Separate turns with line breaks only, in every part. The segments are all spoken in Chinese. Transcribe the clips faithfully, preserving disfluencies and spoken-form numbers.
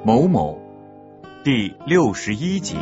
某某第六十一集。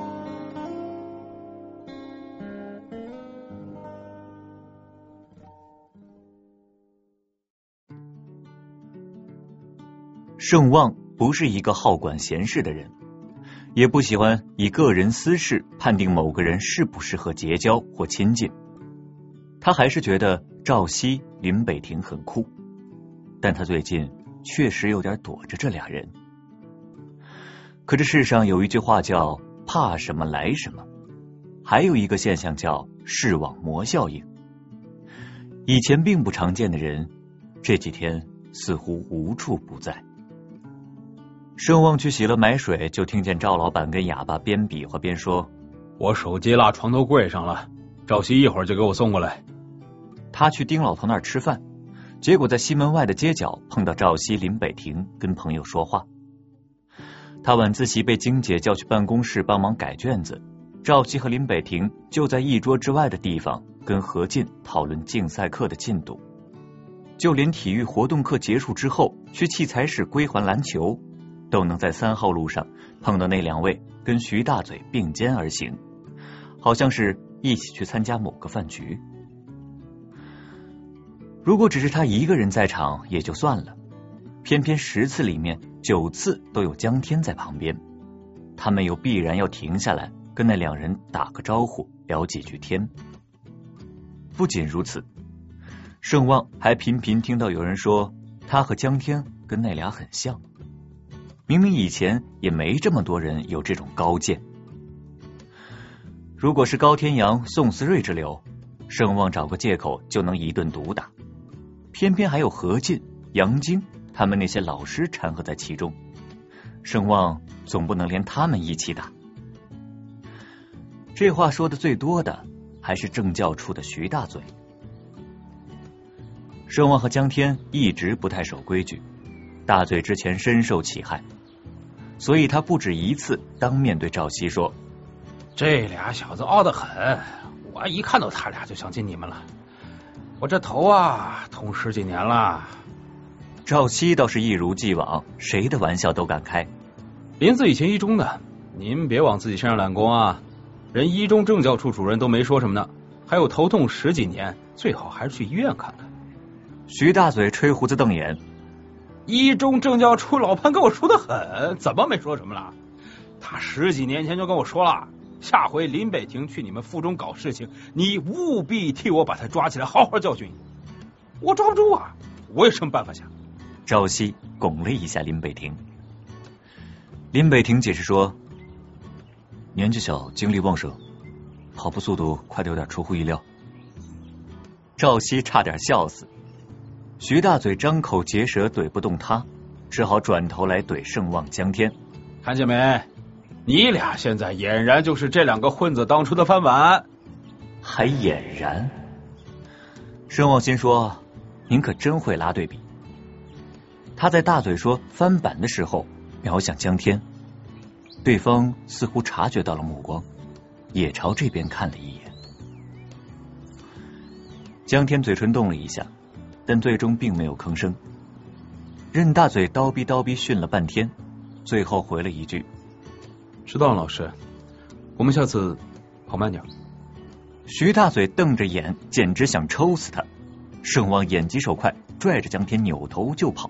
盛旺不是一个好管闲事的人，也不喜欢以个人私事判定某个人适不适合结交或亲近。他还是觉得赵熙、林北亭很酷，但他最近确实有点躲着这俩人。可这世上有一句话叫怕什么来什么，还有一个现象叫视网膜效应。以前并不常见的人，这几天似乎无处不在。盛旺去洗了买水，就听见赵老板跟哑巴边比划边说：
我手机落床头柜上了，赵熙一会儿就给我送过来。
他去丁老头那儿吃饭，结果在西门外的街角碰到赵熙、林北亭跟朋友说话。他晚自习被金姐叫去办公室帮忙改卷子，赵熙和林北亭就在一桌之外的地方跟何进讨论竞赛课的进度。就连体育活动课结束之后去器材室归还篮球，都能在三号路上碰到那两位跟徐大嘴并肩而行，好像是一起去参加某个饭局。如果只是他一个人在场也就算了，偏偏十次里面九次都有江天在旁边，他们又必然要停下来跟那两人打个招呼，聊几句天。不仅如此，盛旺还频频听到有人说他和江天跟那俩很像，明明以前也没这么多人有这种高见。如果是高天阳、宋思睿之流，盛旺找个借口就能一顿毒打，偏偏还有何进、杨晶他们那些老师掺和在其中，盛旺总不能连他们一起打。这话说的最多的还是政教处的徐大嘴。盛旺和江天一直不太守规矩，大嘴之前深受其害，所以他不止一次当面对赵熙说：
这俩小子傲得很，我一看到他俩就想进你们了，我这头啊痛十几年了。
赵熙倒是一如既往，谁的玩笑都敢开。
林子以前一中的，您别往自己身上揽功啊，人一中政教处主任都没说什么呢，还有头痛十几年，最好还是去医院看看。
徐大嘴吹胡子瞪眼：
一中政教处老潘跟我说的很，怎么没说什么了？他十几年前就跟我说了，下回林北亭去你们附中搞事情，你务必替我把他抓起来好好教训。我抓不住啊，我有什么办法想？
赵熙拱了一下林北亭。林北亭解释说：年纪小，精力旺盛，跑步速度快得有点出乎意料。赵熙差点笑死。徐大嘴张口结舌怼不动他，只好转头来怼盛旺、江天。
看见没，你俩现在俨然就是这两个混子当初的翻版。
还俨然？盛旺心说：您可真会拉对比。他在大嘴说翻版的时候瞄向江天，对方似乎察觉到了目光，也朝这边看了一眼。江天嘴唇动了一下，但最终并没有吭声。任大嘴叨逼叨逼训了半天，最后回了一句：
知道了，老师，我们下次跑慢点。
徐大嘴瞪着眼，简直想抽死他。盛旺眼疾手快，拽着江天扭头就跑。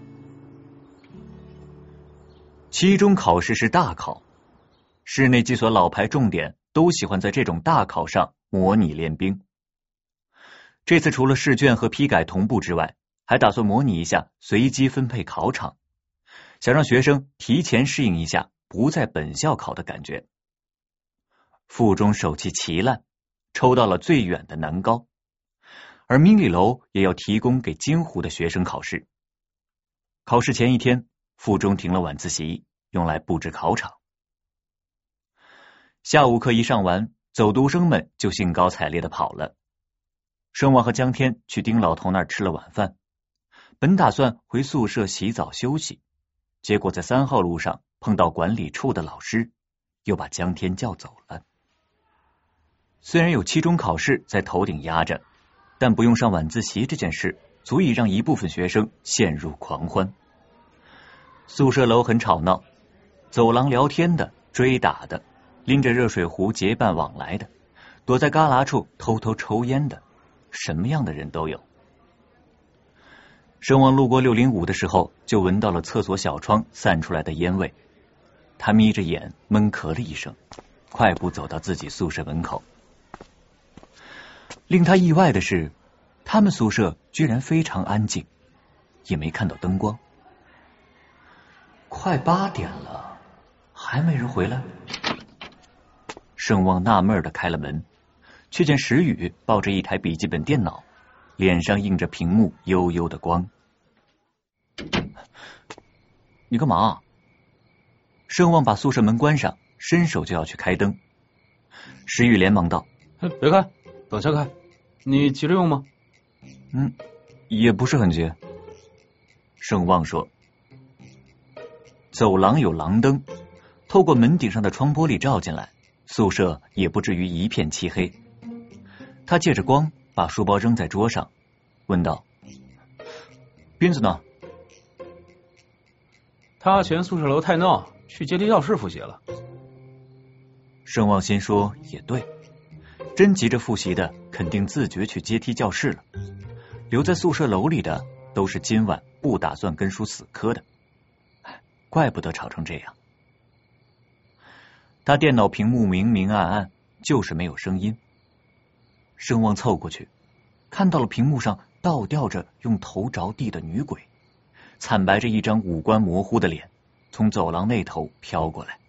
期中考试是大考，市内几所老牌重点都喜欢在这种大考上模拟练兵。这次除了试卷和批改同步之外，还打算模拟一下随机分配考场，想让学生提前适应一下不在本校考的感觉。附中手气奇烂，抽到了最远的南高，而明理楼也要提供给金湖的学生考试。考试前一天，附中停了晚自习，用来布置考场。下午课一上完，走读生们就兴高采烈的跑了。盛旺和江天去丁老头那儿吃了晚饭，本打算回宿舍洗澡休息，结果在三号路上碰到管理处的老师，又把江天叫走了。虽然有期中考试在头顶压着，但不用上晚自习这件事足以让一部分学生陷入狂欢。宿舍楼很吵闹， 走廊聊天的、追打的、拎着热水壶结伴往来的、躲在旮旯处偷偷抽烟的，什么样的人都有。盛旺路过六零五的时候，就闻到了厕所小窗散出来的烟味。他眯着眼闷咳了一声，快步走到自己宿舍门口。令他意外的是，他们宿舍居然非常安静，也没看到灯光。快八点了，还没人回来。盛旺纳闷的开了门，却见石宇抱着一台笔记本电脑，脸上映着屏幕幽幽的光。你干嘛？盛旺把宿舍门关上，伸手就要去开灯。石宇连忙道：
别开，等下开。你急着用吗？
嗯，也不是很急。盛旺说。走廊有廊灯，透过门顶上的窗玻璃照进来，宿舍也不至于一片漆黑。他借着光把书包扔在桌上，问道：斌子呢？
他嫌宿舍楼太闹，去阶梯教室复习了。
盛旺心说也对，真急着复习的肯定自觉去阶梯教室了，留在宿舍楼里的都是今晚不打算跟书死磕的。怪不得吵成这样。他电脑屏幕明明暗暗，就是没有声音。盛旺凑过去，看到了屏幕上倒吊着用头着地的女鬼，惨白着一张五官模糊的脸，从走廊那头飘过来。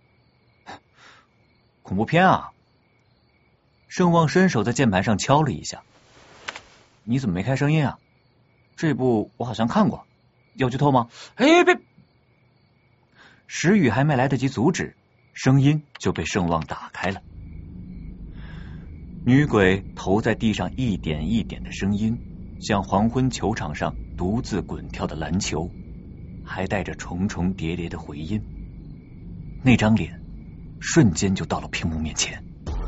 恐怖片啊！盛旺伸手在键盘上敲了一下。你怎么没开声音啊？这部我好像看过，要剧透吗？
哎，别！
石宇还没来得及阻止，声音就被盛旺打开了。女鬼投在地上一点一点的声音，像黄昏球场上独自滚跳的篮球，还带着重重叠叠的回音。那张脸瞬间就到了屏幕面前。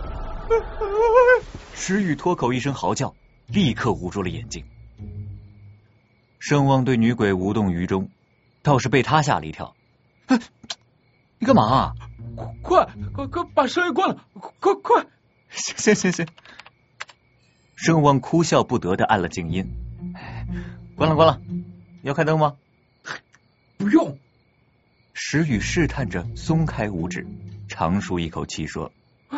石宇脱口一声嚎叫，立刻捂住了眼睛。盛旺对女鬼无动于衷，倒是被他吓了一跳。你干嘛啊？
快快快把声音关了！快快！
行行行行。盛旺哭笑不得的按了静音。关了关了，要开灯吗？
不用。
石宇试探着松开五指，长舒一口气说：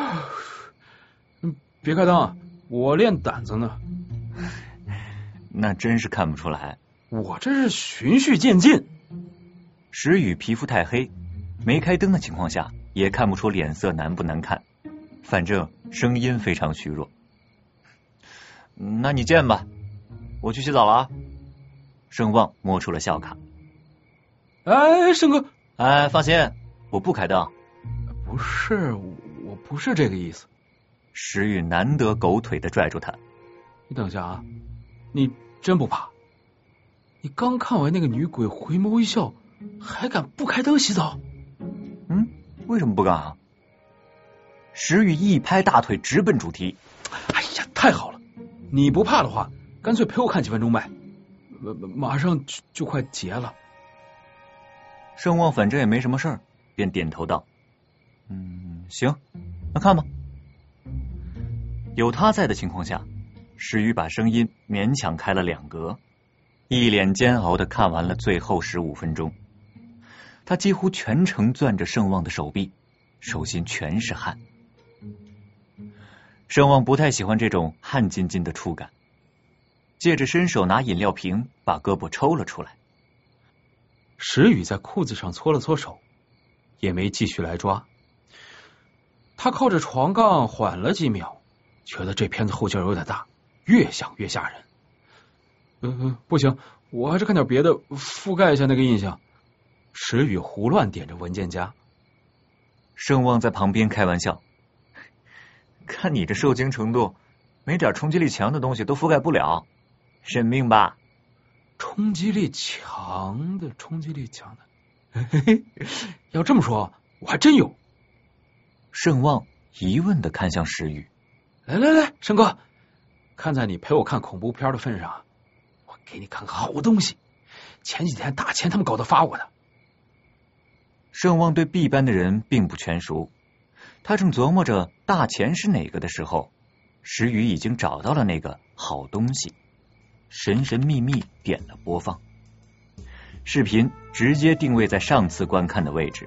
别开灯，我练胆子呢。
那真是看不出来，
我这是循序渐进。
石宇皮肤太黑，没开灯的情况下也看不出脸色难不难看，反正声音非常虚弱。那你见吧，我去洗澡了啊。盛旺摸出了笑卡。
哎，盛哥，
哎，放心，我不开灯。
不是，我不是这个意思。
石宇难得狗腿的拽住他。
你等下啊，你真不怕？你刚看完那个女鬼回眸一笑，还敢不开灯洗澡？
嗯，为什么不敢啊？石宇一拍大腿，直奔主题。
哎呀，太好了！你不怕的话，干脆陪我看几分钟呗，马上就就快结了。
盛旺反正也没什么事儿，便点头道：嗯，行，那看吧。有他在的情况下，石宇把声音勉强开了两格，一脸煎熬的看完了最后十五分钟。他几乎全程攥着盛旺的手臂，手心全是汗。盛旺不太喜欢这种汗津津的触感，借着伸手拿饮料瓶把胳膊抽了出来。
石宇在裤子上搓了搓手，也没继续来抓。他靠着床杠缓了几秒，觉得这片子后劲有点大，越想越吓人。嗯、呃，不行，我还是看点别的，覆盖一下那个印象。石宇胡乱点着文件夹。
盛旺在旁边开玩笑：看你这受惊程度，没点冲击力强的东西都覆盖不了，认命吧。
冲击力强的，冲击力强的，嘿嘿，要这么说，我还真有。
盛旺疑问的看向石宇：
来来来，盛哥，看在你陪我看恐怖片的份上，我给你看个好东西。前几天大钱他们搞的发我的。
盛旺对 B 班的人并不全熟，他正琢磨着大钱是哪个的时候，石宇已经找到了那个好东西，神神秘秘点了播放，视频直接定位在上次观看的位置。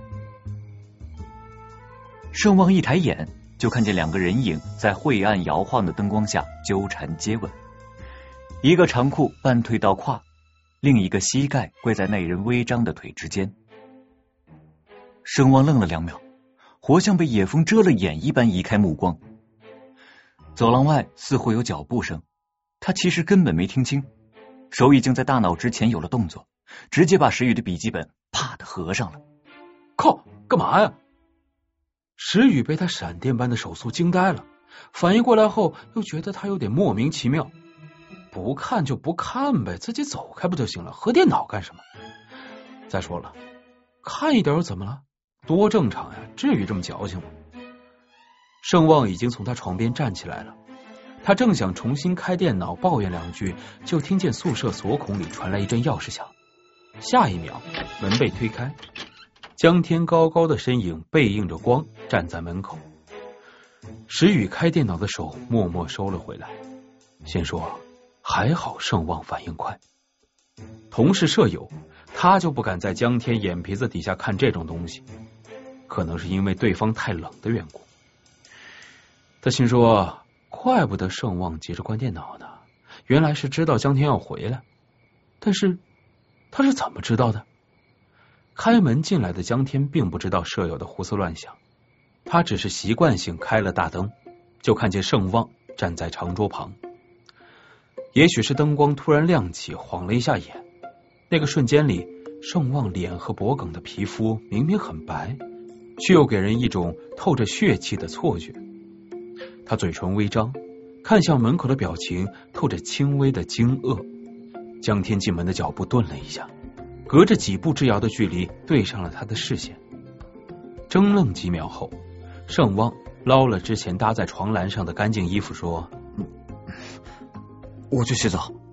盛旺一抬眼就看见两个人影在晦暗摇晃的灯光下纠缠接吻，一个长裤半退到胯，另一个膝盖跪在那人微张的腿之间。盛旺愣了两秒，活像被野风遮了眼一般移开目光。走廊外似乎有脚步声，他其实根本没听清，手已经在大脑之前有了动作，直接把石宇的笔记本啪的合上了。
靠，干嘛呀？石宇被他闪电般的手速惊呆了，反应过来后又觉得他有点莫名其妙。不看就不看呗，自己走开不就行了，合电脑干什么？再说了，看一点又怎么了？多正常呀，至于这么矫情吗？盛旺已经从他床边站起来了，他正想重新开电脑抱怨两句，就听见宿舍锁孔里传来一阵钥匙响，下一秒门被推开，江天高高的身影背映着光站在门口。石宇开电脑的手默默收了回来，心说还好盛旺反应快，同是舍友，他就不敢在江天眼皮子底下看这种东西，可能是因为对方太冷的缘故。他心说怪不得盛旺急着关电脑呢，原来是知道江天要回来。但是他是怎么知道的？开门进来的江天并不知道舍友的胡思乱想，他只是习惯性开了大灯，就看见盛旺站在长桌旁。也许是灯光突然亮起，晃了一下眼，那个瞬间里，盛旺脸和脖颈的皮肤明明很白，却又给人一种透着血气的错觉。他嘴唇微张，看向门口的表情透着轻微的惊愕。江天进门的脚步顿了一下，隔着几步之遥的距离对上了他的视线。怔愣几秒后，盛旺捞了之前搭在床栏上的干净衣服说：“
我去洗澡。”